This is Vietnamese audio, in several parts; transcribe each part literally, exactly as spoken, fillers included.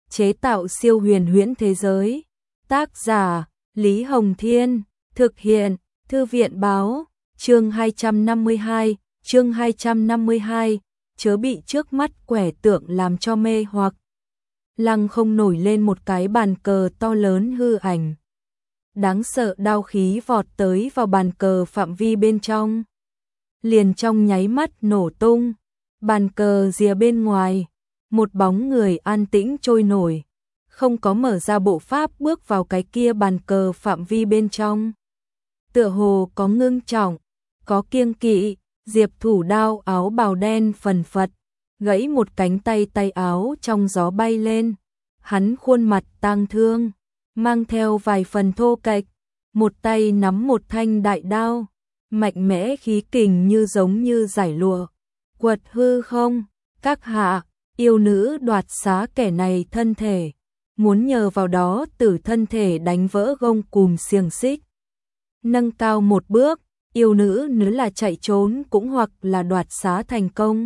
chế tạo siêu huyền huyễn thế giới. Tác giả Lý Hồng Thiên, thực hiện Thư viện Báo. Chương hai trăm năm mươi hai, chương hai trăm năm mươi hai, chớ bị trước mắt quẻ tượng làm cho mê hoặc. Lăng không nổi lên một cái bàn cờ to lớn hư ảnh. Đáng sợ đao khí vọt tới vào bàn cờ phạm vi bên trong. Liền trong nháy mắt nổ tung, bàn cờ rìa bên ngoài, một bóng người an tĩnh trôi nổi, không có mở ra bộ pháp bước vào cái kia bàn cờ phạm vi bên trong. Tựa hồ có ngưng trọng, có kiêng kỵ, Diệp Thủ Đao áo bào đen phần phật, gãy một cánh tay tay áo trong gió bay lên. Hắn khuôn mặt tang thương, mang theo vài phần thô kệch, một tay nắm một thanh đại đao, mạnh mẽ khí kình như giống như giải lụa, quật hư không. Các hạ, yêu nữ đoạt xá kẻ này thân thể, muốn nhờ vào đó tử thân thể đánh vỡ gông cùm xiềng xích. Nâng cao một bước, yêu nữ nếu là chạy trốn cũng hoặc là đoạt xá thành công.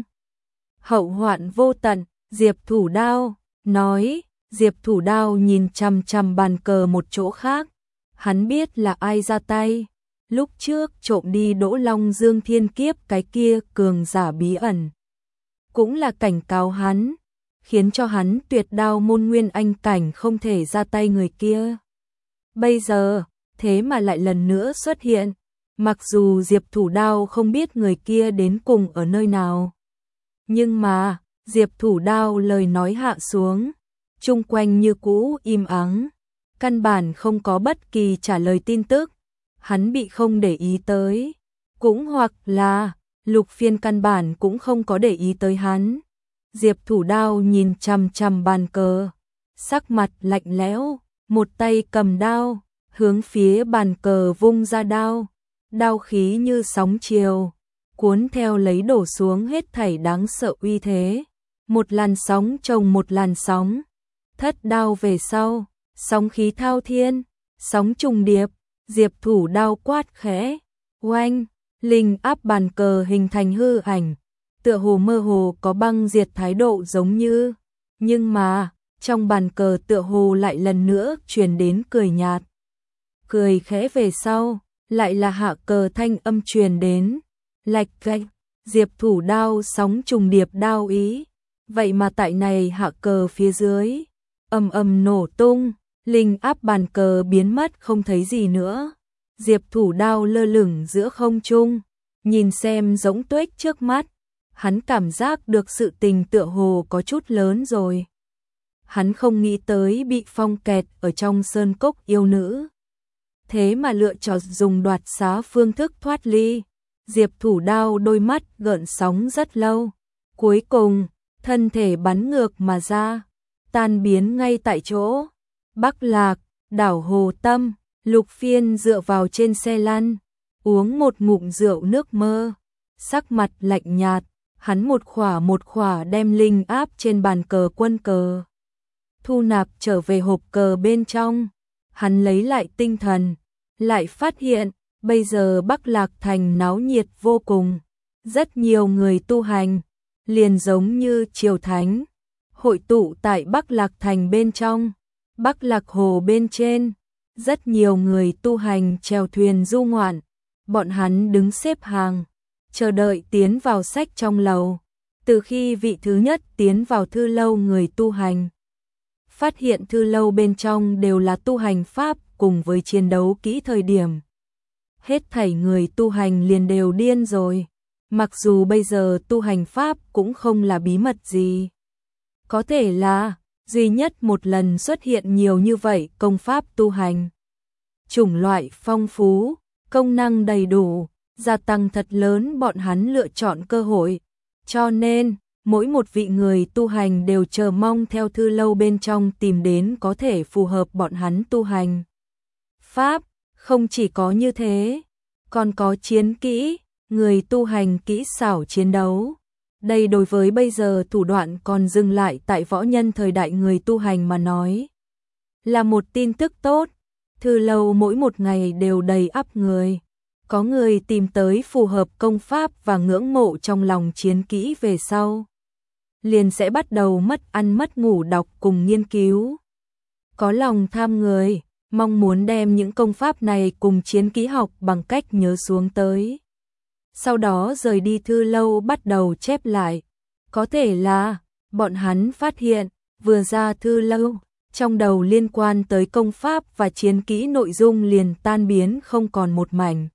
Hậu hoạn vô tận, Diệp Thủ Đao nói. Diệp Thủ Đao nhìn chằm chằm bàn cờ một chỗ khác, hắn biết là ai ra tay. Lúc trước trộm đi Đỗ Long Dương Thiên Kiếp cái kia cường giả bí ẩn, cũng là cảnh cáo hắn, khiến cho hắn tuyệt đao môn nguyên anh cảnh không thể ra tay người kia. Bây giờ, thế mà lại lần nữa xuất hiện, mặc dù Diệp Thủ Đao không biết người kia đến cùng ở nơi nào. Nhưng mà, Diệp Thủ Đao lời nói hạ xuống, chung quanh như cũ im ắng, căn bản không có bất kỳ trả lời tin tức, hắn bị không để ý tới, cũng hoặc là Lục Phiên căn bản cũng không có để ý tới hắn. Diệp Thủ Đao nhìn chằm chằm bàn cờ, sắc mặt lạnh lẽo, một tay cầm đao, hướng phía bàn cờ vung ra đao, đao khí như sóng chiều, cuốn theo lấy đổ xuống hết thảy đáng sợ uy thế, một làn sóng chồng một làn sóng. Thất đao về sau, sóng khí thao thiên, sóng trùng điệp, Diệp Thủ Đao quát khẽ, oanh, linh áp bàn cờ hình thành hư ảnh, tựa hồ mơ hồ có băng diệt thái độ giống như, nhưng mà, trong bàn cờ tựa hồ lại lần nữa truyền đến cười nhạt. Cười khẽ về sau, lại là hạ cờ thanh âm truyền đến, lạch cạch, Diệp Thủ Đao sóng trùng điệp đao ý, vậy mà tại này hạ cờ phía dưới, ầm ầm nổ tung, linh áp bàn cờ biến mất không thấy gì nữa. Diệp Thủ Đao lơ lửng giữa không trung, nhìn xem giống tuếch trước mắt, hắn cảm giác được sự tình tựa hồ có chút lớn rồi. Hắn không nghĩ tới bị phong kẹt ở trong sơn cốc yêu nữ, thế mà lựa chọn dùng đoạt xá phương thức thoát ly. Diệp Thủ Đao đôi mắt gợn sóng rất lâu, cuối cùng thân thể bắn ngược mà ra, tan biến ngay tại chỗ. Bắc Lạc, đảo Hồ Tâm, Lục Phiên dựa vào trên xe lăn, uống một ngụm rượu nước mơ, sắc mặt lạnh nhạt, hắn một khỏa một khỏa đem linh áp trên bàn cờ quân cờ thu nạp trở về hộp cờ bên trong. Hắn lấy lại tinh thần, lại phát hiện, bây giờ Bắc Lạc Thành náo nhiệt vô cùng, rất nhiều người tu hành, liền giống như triều thánh, hội tụ tại Bắc Lạc Thành bên trong. Bắc Lạc Hồ bên trên, rất nhiều người tu hành chèo thuyền du ngoạn, bọn hắn đứng xếp hàng, chờ đợi tiến vào sách trong lầu. Từ khi vị thứ nhất tiến vào thư lâu người tu hành, phát hiện thư lâu bên trong đều là tu hành pháp cùng với chiến đấu kỹ thời điểm. Hết thảy người tu hành liền đều điên rồi, mặc dù bây giờ tu hành pháp cũng không là bí mật gì. Có thể là duy nhất một lần xuất hiện nhiều như vậy công pháp tu hành. Chủng loại phong phú, công năng đầy đủ, gia tăng thật lớn bọn hắn lựa chọn cơ hội. Cho nên, mỗi một vị người tu hành đều chờ mong theo thư lâu bên trong tìm đến có thể phù hợp bọn hắn tu hành. Pháp, không chỉ có như thế, còn có chiến kỹ, người tu hành kỹ xảo chiến đấu. Đây đối với bây giờ thủ đoạn còn dừng lại tại võ nhân thời đại người tu hành mà nói, là một tin tức tốt. Thư lâu mỗi một ngày đều đầy ắp người, có người tìm tới phù hợp công pháp và ngưỡng mộ trong lòng chiến kỹ về sau. liền sẽ bắt đầu mất ăn mất ngủ đọc cùng nghiên cứu. Có lòng tham người, mong muốn đem những công pháp này cùng chiến kỹ học bằng cách nhớ xuống tới. Sau đó rời đi thư lâu bắt đầu chép lại. Có thể là, bọn hắn phát hiện, vừa ra thư lâu, trong đầu liên quan tới công pháp và chiến kỹ nội dung liền tan biến không còn một mảnh.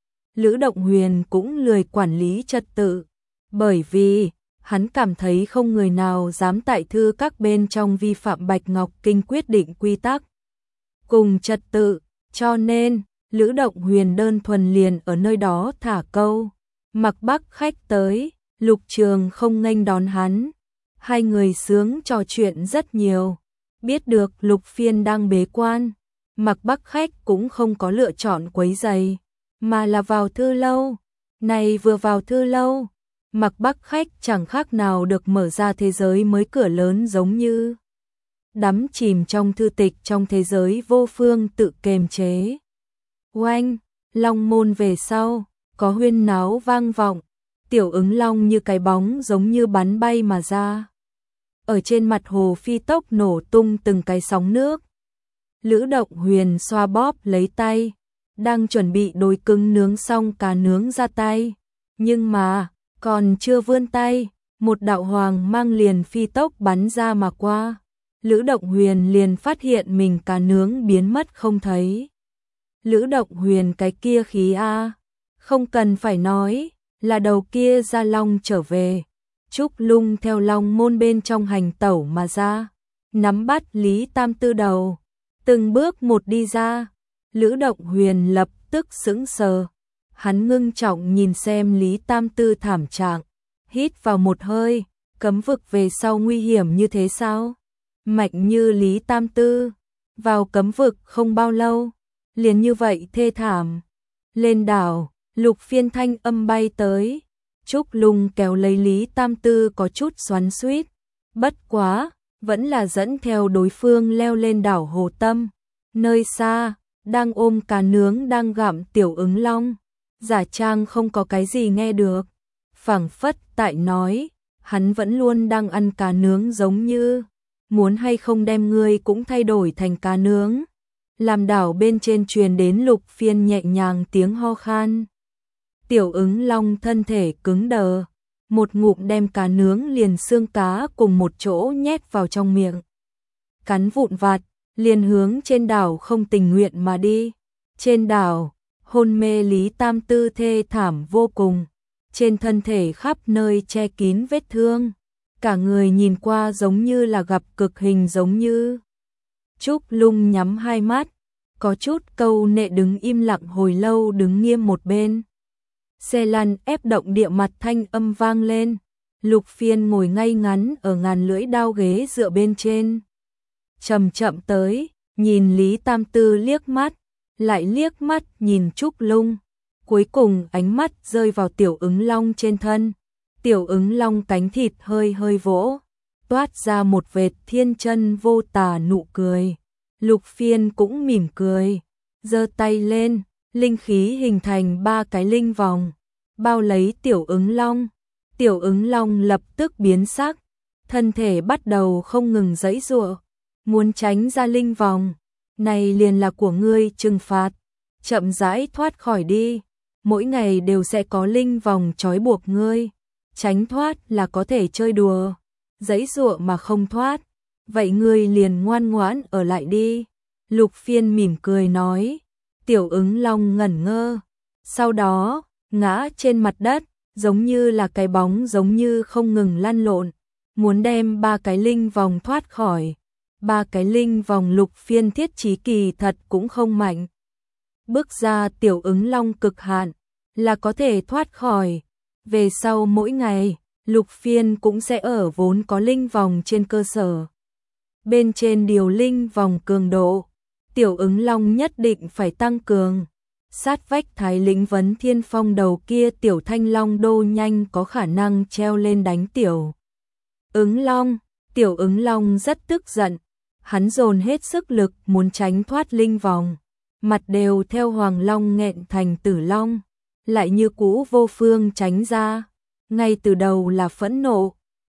Lữ Động Huyền cũng lười quản lý trật tự, bởi vì hắn cảm thấy không người nào dám tại thư các bên trong vi phạm Bạch Ngọc Kinh quyết định quy tắc cùng trật tự, cho nên Lữ Động Huyền đơn thuần liền ở nơi đó thả câu. Mặc Bắc khách tới, Lục Trường không nghênh đón hắn. Hai người sướng trò chuyện rất nhiều. Biết được Lục Phiên đang bế quan, Mặc Bắc khách cũng không có lựa chọn quấy rầy, mà là vào thư lâu. Này vừa vào thư lâu, Mặc Bắc khách chẳng khác nào được mở ra thế giới mới cửa lớn, giống như đắm chìm trong thư tịch trong thế giới vô phương tự kềm chế. Oanh, Long môn về sau, có huyên náo vang vọng, Tiểu Ứng Long như cái bóng giống như bắn bay mà ra. Ở trên mặt hồ phi tốc nổ tung từng cái sóng nước. Lữ Động Huyền xoa bóp lấy tay, đang chuẩn bị đồi cứng nướng xong cá nướng ra tay. Nhưng mà, còn chưa vươn tay, một đạo hoàng mang liền phi tốc bắn ra mà qua. Lữ Động Huyền liền phát hiện mình cá nướng biến mất không thấy. Lữ Động Huyền cái kia khí a, không cần phải nói, là đầu kia ra long trở về. Trúc Lung theo long môn bên trong hành tẩu mà ra, nắm bắt Lý Tam Tư đầu, từng bước một đi ra. Lữ Động Huyền lập tức sững sờ, hắn ngưng trọng nhìn xem Lý Tam Tư thảm trạng, hít vào một hơi, cấm vực về sau nguy hiểm như thế sao? Mạnh như Lý Tam Tư, vào cấm vực không bao lâu, liền như vậy thê thảm. Lên đảo, Lục Phiên thanh âm bay tới, Trúc Lung kéo lấy Lý Tam Tư có chút xoắn xuýt, bất quá, vẫn là dẫn theo đối phương leo lên đảo Hồ Tâm. Nơi xa, đang ôm cá nướng đang gặm Tiểu Ứng Long, giả trang không có cái gì nghe được, phảng phất tại nói, hắn vẫn luôn đang ăn cá nướng giống như, muốn hay không đem ngươi cũng thay đổi thành cá nướng. Làm đảo bên trên truyền đến Lục Phiên nhẹ nhàng tiếng ho khan. Tiểu Ứng Long thân thể cứng đờ, một ngụm đem cá nướng liền xương cá cùng một chỗ nhét vào trong miệng. Cắn vụn vặt, liền hướng trên đảo không tình nguyện mà đi. Trên đảo, hôn mê Lý Tam Tư thê thảm vô cùng, trên thân thể khắp nơi che kín vết thương, cả người nhìn qua giống như là gặp cực hình giống như. Trúc Lung nhắm hai mắt, có chút câu nệ đứng im lặng hồi lâu đứng nghiêm một bên. Xe lăn ép động địa mặt thanh âm vang lên, Lục Phiên ngồi ngay ngắn ở ngàn lưỡi đao ghế dựa bên trên. Chậm chậm tới, nhìn Lý Tam Tư liếc mắt, lại liếc mắt nhìn Trúc Lung, cuối cùng ánh mắt rơi vào Tiểu Ứng Long trên thân. Tiểu Ứng Long cánh thịt hơi hơi vỗ, toát ra một vệt thiên chân vô tà nụ cười. Lục Phiên cũng mỉm cười, giơ tay lên, linh khí hình thành ba cái linh vòng, bao lấy Tiểu Ứng Long. Tiểu Ứng Long lập tức biến sắc, thân thể bắt đầu không ngừng giãy giụa, muốn tránh ra linh vòng. Này liền là của ngươi trừng phạt, chậm rãi thoát khỏi đi, mỗi ngày đều sẽ có linh vòng trói buộc ngươi, tránh thoát là có thể chơi đùa, giãy giụa mà không thoát, vậy ngươi liền ngoan ngoãn ở lại đi. Lục Phiên mỉm cười nói. Tiểu Ứng Long ngẩn ngơ, sau đó ngã trên mặt đất, giống như là cái bóng giống như không ngừng lăn lộn, muốn đem ba cái linh vòng thoát khỏi. Ba cái linh vòng Lục Phiên thiết trí kỳ thật cũng không mạnh. Bước ra Tiểu Ứng Long cực hạn là có thể thoát khỏi. Về sau mỗi ngày, Lục Phiên cũng sẽ ở vốn có linh vòng trên cơ sở. Bên trên điều linh vòng cường độ, Tiểu Ứng Long nhất định phải tăng cường. Sát vách Thái lĩnh Vấn Thiên Phong đầu kia Tiểu Thanh Long đô nhanh có khả năng treo lên đánh Tiểu Ứng Long. Tiểu Ứng Long rất tức giận, hắn dồn hết sức lực muốn tránh thoát linh vòng, mặt đều theo Hoàng Long nghẹn thành Tử Long, lại như cũ vô phương tránh ra. Ngay từ đầu là phẫn nộ,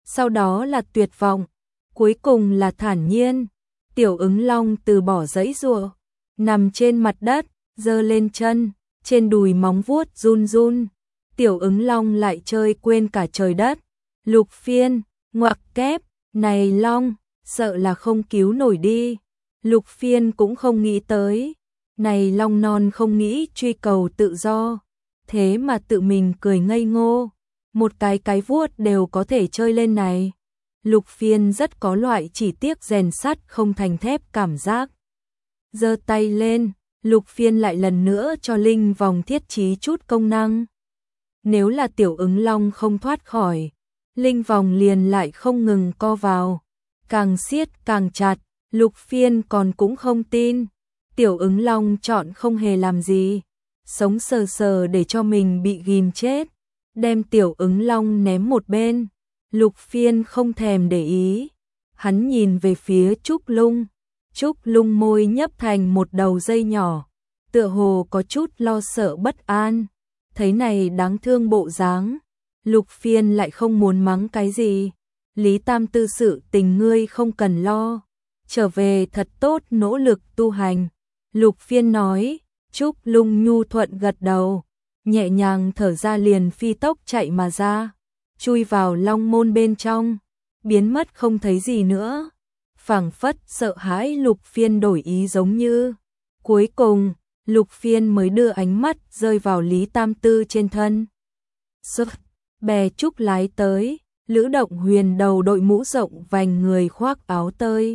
sau đó là tuyệt vọng, cuối cùng là thản nhiên. Tiểu ứng long từ bỏ giãy giụa, nằm trên mặt đất, giơ lên chân, trên đùi móng vuốt run run. Tiểu ứng long lại chơi quên cả trời đất. Lục Phiên, ngoặc kép, này long, sợ là không cứu nổi đi. Lục Phiên cũng không nghĩ tới, này long non không nghĩ truy cầu tự do, thế mà tự mình cười ngây ngô, một cái cái vuốt đều có thể chơi lên này. Lục Phiên rất có loại chỉ tiếc rèn sắt không thành thép cảm giác. Giơ tay lên, Lục Phiên lại lần nữa cho linh vòng thiết trí chút công năng. Nếu là tiểu ứng long không thoát khỏi, linh vòng liền lại không ngừng co vào, càng siết càng chặt. Lục Phiên còn cũng không tin, tiểu ứng long chọn không hề làm gì, sống sờ sờ để cho mình bị ghim chết, đem tiểu ứng long ném một bên. Lục Phiên không thèm để ý, hắn nhìn về phía Trúc Lung. Trúc Lung môi nhấp thành một đầu dây nhỏ, tựa hồ có chút lo sợ bất an. Thấy này đáng thương bộ dáng, Lục Phiên lại không muốn mắng cái gì. Lý Tam Tư sự tình ngươi không cần lo, trở về thật tốt nỗ lực tu hành. Lục Phiên nói. Trúc Lung nhu thuận gật đầu, nhẹ nhàng thở ra liền phi tốc chạy mà ra, chui vào long môn bên trong, biến mất không thấy gì nữa. Phảng phất sợ hãi Lục Phiên đổi ý giống như. Cuối cùng, Lục Phiên mới đưa ánh mắt rơi vào Lý Tam Tư trên thân. Sức, bè trúc lái tới, Lữ Động Huyền đầu đội mũ rộng vành người khoác áo tơi,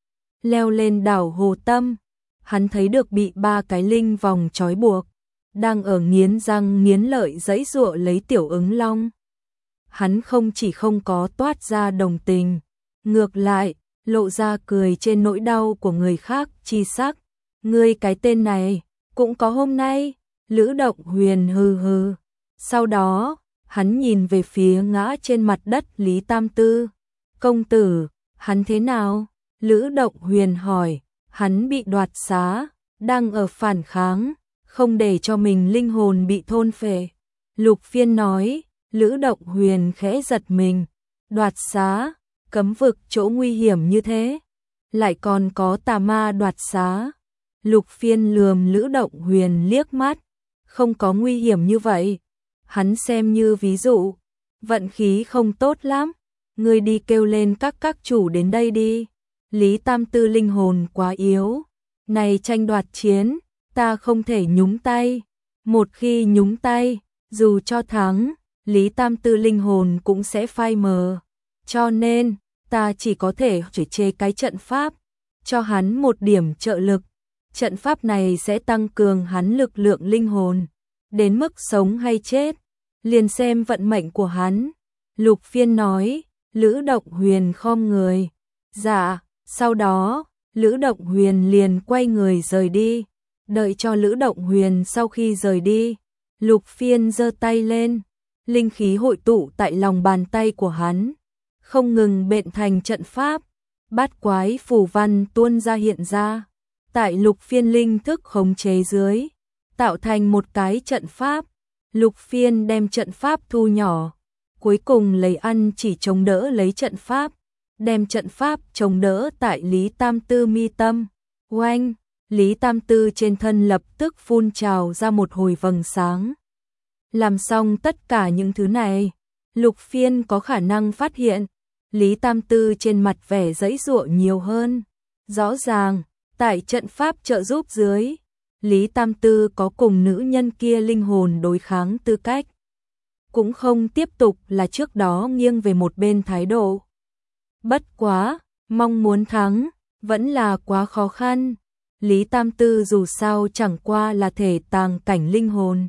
leo lên đảo Hồ Tâm. Hắn thấy được bị ba cái linh vòng trói buộc, đang ở nghiến răng nghiến lợi giãy giụa lấy tiểu ứng long. Hắn không chỉ không có toát ra đồng tình, ngược lại, lộ ra cười trên nỗi đau của người khác chi sắc. Ngươi cái tên này, cũng có hôm nay. Lữ Động Huyền hừ hừ. Sau đó, hắn nhìn về phía ngã trên mặt đất Lý Tam Tư. Công tử, hắn thế nào? Lữ Động Huyền hỏi. Hắn bị đoạt xá, đang ở phản kháng, không để cho mình linh hồn bị thôn phệ. Lục Phiên nói. Lữ Động Huyền khẽ giật mình. Đoạt xá, cấm vực chỗ nguy hiểm như thế, lại còn có tà ma đoạt xá. Lục Phiên lườm Lữ Động Huyền liếc mắt. Không có nguy hiểm như vậy, hắn xem như ví dụ. Vận khí không tốt lắm, ngươi đi kêu lên các các chủ đến đây đi. Lý Tam Tư linh hồn quá yếu, này tranh đoạt chiến, ta không thể nhúng tay. Một khi nhúng tay, dù cho thắng, Lý Tam Tư linh hồn cũng sẽ phai mờ. Cho nên, ta chỉ có thể chỉ chê cái trận pháp, cho hắn một điểm trợ lực. Trận pháp này sẽ tăng cường hắn lực lượng linh hồn, đến mức sống hay chết, liền xem vận mệnh của hắn. Lục Phiên nói. Lữ Động Huyền khom người. Dạ. Sau đó, Lữ Động Huyền liền quay người rời đi. Đợi cho Lữ Động Huyền sau khi rời đi, Lục Phiên giơ tay lên, linh khí hội tụ tại lòng bàn tay của hắn, không ngừng bện thành trận pháp. Bát quái phù văn tuôn ra hiện ra, tại Lục Phiên linh thức khống chế dưới, tạo thành một cái trận pháp. Lục Phiên đem trận pháp thu nhỏ, cuối cùng lấy ăn chỉ chống đỡ lấy trận pháp, đem trận pháp chống đỡ tại Lý Tam Tư mi tâm. Oanh, Lý Tam Tư trên thân lập tức phun trào ra một hồi vầng sáng. Làm xong tất cả những thứ này, Lục Phiên có khả năng phát hiện, Lý Tam Tư trên mặt vẻ giãy giụa nhiều hơn. Rõ ràng, tại trận pháp trợ giúp dưới, Lý Tam Tư có cùng nữ nhân kia linh hồn đối kháng tư cách. Cũng không tiếp tục là trước đó nghiêng về một bên thái độ. Bất quá, mong muốn thắng, vẫn là quá khó khăn. Lý Tam Tư dù sao chẳng qua là thể tàng cảnh linh hồn.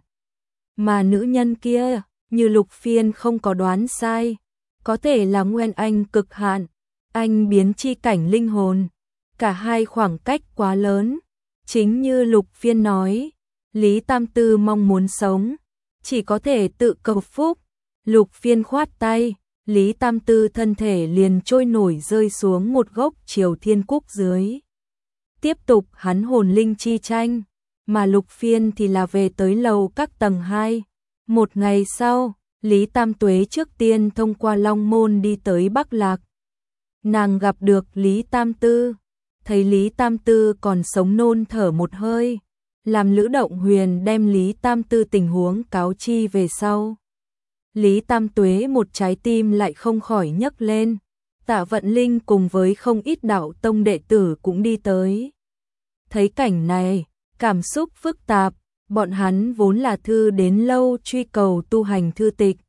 Mà nữ nhân kia, như Lục Phiên không có đoán sai, có thể là nguyên anh cực hạn, anh biến chi cảnh linh hồn. Cả hai khoảng cách quá lớn. Chính như Lục Phiên nói, Lý Tam Tư mong muốn sống, chỉ có thể tự cầu phúc. Lục Phiên khoát tay, Lý Tam Tư thân thể liền trôi nổi rơi xuống một gốc Triều Thiên Cúc dưới. Tiếp tục hắn hồn linh chi tranh, mà Lục Phiên thì là về tới lầu các tầng hai. Một ngày sau, Lý Tam Tuế trước tiên thông qua Long Môn đi tới Bắc Lạc. Nàng gặp được Lý Tam Tư, thấy Lý Tam Tư còn sống nôn thở một hơi, làm Lữ Động Huyền đem Lý Tam Tư tình huống cáo chi về sau. Lý Tam Tuế một trái tim lại không khỏi nhấc lên, Tạ Vận Linh cùng với không ít đạo tông đệ tử cũng đi tới. Thấy cảnh này, cảm xúc phức tạp, bọn hắn vốn là thư đến lâu truy cầu tu hành thư tịch.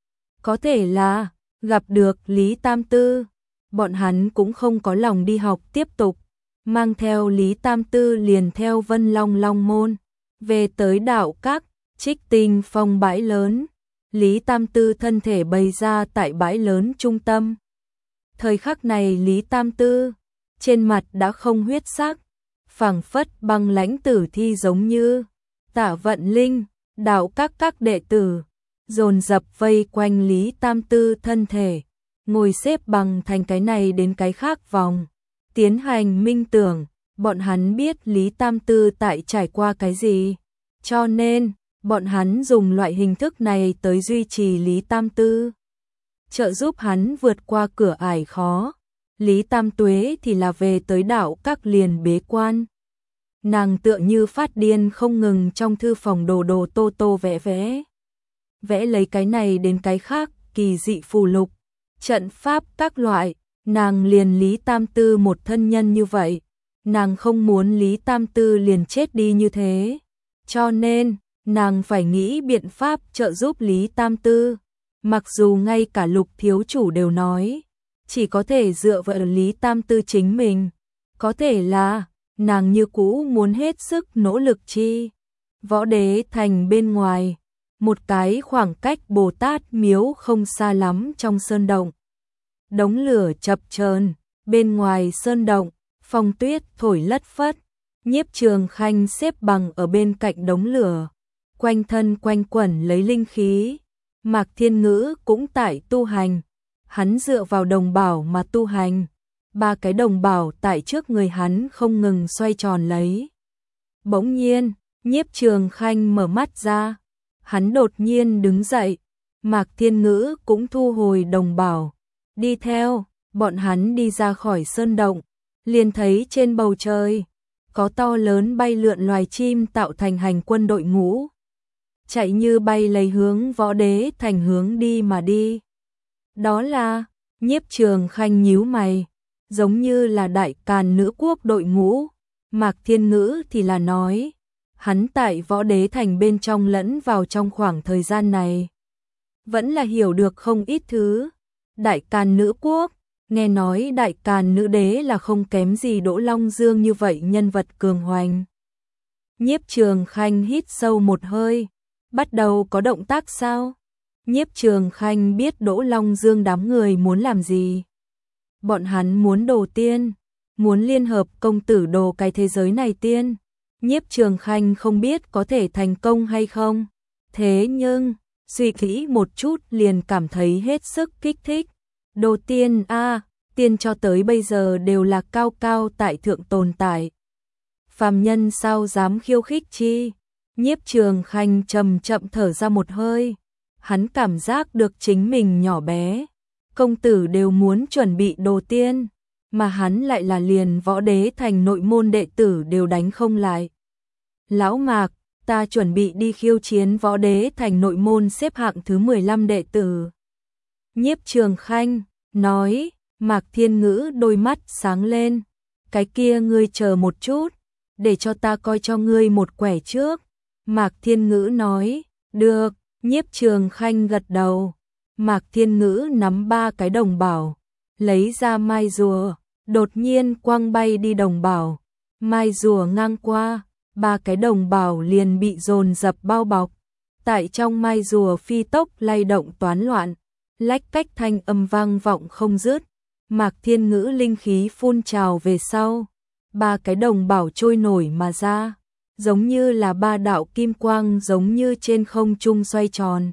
Có thể là, gặp được Lý Tam Tư, bọn hắn cũng không có lòng đi học tiếp tục, mang theo Lý Tam Tư liền theo Vân Long Long Môn, về tới đạo các, Trích Tinh Phong bãi lớn. Lý Tam Tư thân thể bày ra tại bãi lớn trung tâm. Thời khắc này Lý Tam Tư, trên mặt đã không huyết sắc, phảng phất băng lãnh tử thi giống như. Tạ Vận Linh, đạo các các đệ tử, dồn dập vây quanh Lý Tam Tư thân thể, ngồi xếp bằng thành cái này đến cái khác vòng, tiến hành minh tưởng, bọn hắn biết Lý Tam Tư tại trải qua cái gì, cho nên bọn hắn dùng loại hình thức này tới duy trì Lý Tam Tư, trợ giúp hắn vượt qua cửa ải khó. Lý Tam Tuế thì là về tới đạo các liền bế quan. Nàng tựa như phát điên không ngừng trong thư phòng đồ đồ tô tô vẽ vẽ. Vẽ lấy cái này đến cái khác, kỳ dị phù lục, trận pháp các loại, nàng liền Lý Tam Tư một thân nhân như vậy. Nàng không muốn Lý Tam Tư liền chết đi như thế. Cho nên, nàng phải nghĩ biện pháp trợ giúp Lý Tam Tư. Mặc dù ngay cả Lục thiếu chủ đều nói, chỉ có thể dựa vào Lý Tam Tư chính mình. Có thể là, nàng như cũ muốn hết sức nỗ lực chi. Võ Đế Thành bên ngoài, một cái khoảng cách Bồ Tát miếu không xa lắm trong sơn động. Đống lửa chập chờn, bên ngoài sơn động, phong tuyết thổi lất phất, Nhiếp Trường Khanh xếp bằng ở bên cạnh đống lửa, quanh thân quanh quẩn lấy linh khí. Mạc Thiên Ngữ cũng tại tu hành, hắn dựa vào đồng bảo mà tu hành. Ba cái đồng bảo tại trước người hắn không ngừng xoay tròn lấy. Bỗng nhiên, Nhiếp Trường Khanh mở mắt ra, hắn đột nhiên đứng dậy, Mạc Thiên Ngữ cũng thu hồi đồng bảo, đi theo, bọn hắn đi ra khỏi sơn động, liền thấy trên bầu trời, có to lớn bay lượn loài chim tạo thành hành quân đội ngũ. Chạy như bay lấy hướng Võ Đế Thành hướng đi mà đi. Đó là, Nhiếp Trường Khanh nhíu mày, giống như là Đại Càn nữ quốc đội ngũ. Mạc Thiên Ngữ thì là nói, hắn tại Võ Đế Thành bên trong lẫn vào trong khoảng thời gian này. Vẫn là hiểu được không ít thứ. Đại Càn nữ quốc, nghe nói Đại Càn nữ đế là không kém gì Đỗ Long Dương như vậy nhân vật cường hoành. Nhiếp Trường Khanh hít sâu một hơi, bắt đầu có động tác sao? Nhiếp Trường Khanh biết Đỗ Long Dương đám người muốn làm gì. Bọn hắn muốn đồ tiên, muốn liên hợp công tử đồ cái thế giới này tiên. Nhiếp Trường Khanh không biết có thể thành công hay không. Thế nhưng, suy nghĩ một chút liền cảm thấy hết sức kích thích. Đồ tiên a, à, tiên cho tới bây giờ đều là cao cao tại thượng tồn tại. Phàm nhân sao dám khiêu khích chi? Nhiếp Trường Khanh chậm chậm thở ra một hơi. Hắn cảm giác được chính mình nhỏ bé. Công tử đều muốn chuẩn bị đồ tiên, mà hắn lại là liền Võ Đế Thành nội môn đệ tử đều đánh không lại. Lão Mạc, ta chuẩn bị đi khiêu chiến Võ Đế Thành nội môn xếp hạng thứ mười lăm đệ tử. Nhiếp Trường Khanh nói, Mạc Thiên Ngữ đôi mắt sáng lên. Cái kia ngươi chờ một chút, để cho ta coi cho ngươi một quẻ trước. Mạc Thiên Ngữ nói, được. Nhiếp Trường Khanh gật đầu. Mạc Thiên Ngữ nắm ba cái đồng bảo, lấy ra mai rùa, đột nhiên quăng bay đi đồng bảo. Mai rùa ngang qua, ba cái đồng bảo liền bị dồn dập bao bọc. Tại trong mai rùa phi tốc lay động toán loạn, lách cách thanh âm vang vọng không dứt. Mạc Thiên Ngữ linh khí phun trào về sau, ba cái đồng bảo trôi nổi mà ra, giống như là ba đạo kim quang giống như trên không trung xoay tròn.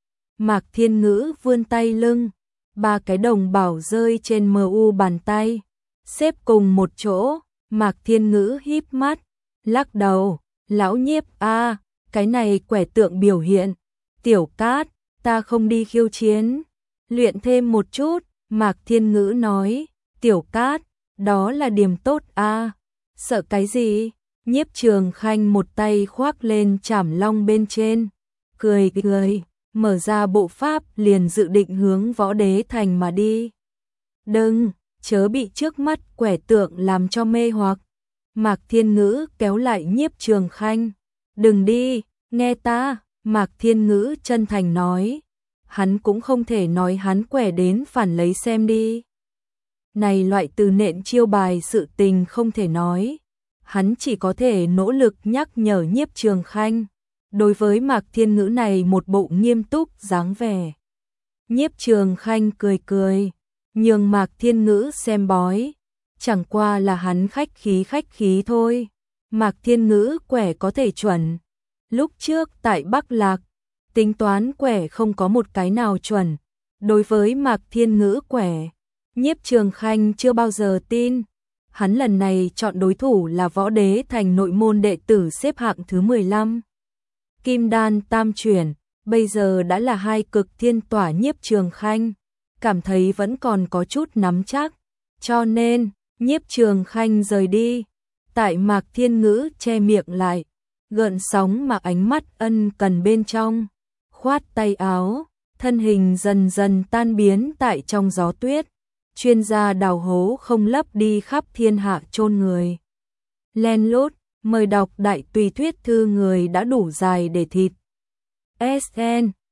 Mạc Thiên Ngữ vươn tay lưng, ba cái đồng bảo rơi trên mờ u bàn tay, xếp cùng một chỗ. Mạc Thiên Ngữ híp mắt, lắc đầu, lão Nhiếp a, à, cái này quẻ tượng biểu hiện. Tiểu Cát, ta không đi khiêu chiến, luyện thêm một chút, Mạc Thiên Ngữ nói, Tiểu Cát, đó là điểm tốt a. Sợ cái gì? Nhiếp Trường Khanh một tay khoác lên Trảm Long bên trên, cười cười, mở ra bộ pháp liền dự định hướng Võ Đế Thành mà đi. Đừng, chớ bị trước mắt quẻ tượng làm cho mê hoặc. Mạc Thiên Ngữ kéo lại Nhiếp Trường Khanh. Đừng đi, nghe ta, Mạc Thiên Ngữ chân thành nói. Hắn cũng không thể nói hắn quẻ đến phản lấy xem đi. Này loại từ nện chiêu bài sự tình không thể nói. Hắn chỉ có thể nỗ lực nhắc nhở Nhiếp Trường Khanh. Đối với Mạc Thiên Ngữ này một bộ nghiêm túc dáng vẻ. Nhiếp Trường Khanh cười cười, nhường Mạc Thiên Ngữ xem bói. Chẳng qua là hắn khách khí khách khí thôi. Mạc Thiên Ngữ quẻ có thể chuẩn. Lúc trước tại Bắc Lạc, tính toán quẻ không có một cái nào chuẩn. Đối với Mạc Thiên Ngữ quẻ, Nhiếp Trường Khanh chưa bao giờ tin. Hắn lần này chọn đối thủ là Võ Đế Thành nội môn đệ tử xếp hạng thứ mười lăm. Kim Đan tam chuyển, bây giờ đã là hai cực thiên tỏa. Nhiếp Trường Khanh cảm thấy vẫn còn có chút nắm chắc, cho nên Nhiếp Trường Khanh rời đi. Tại Mạc Thiên Ngữ che miệng lại, gợn sóng mà ánh mắt ân cần bên trong, khoát tay áo, thân hình dần dần tan biến tại trong gió tuyết. Chuyên gia đào hố không lấp đi khắp thiên hạ chôn người. Len lút, mời đọc đại tùy thuyết thư người đã đủ dài để thịt. ét en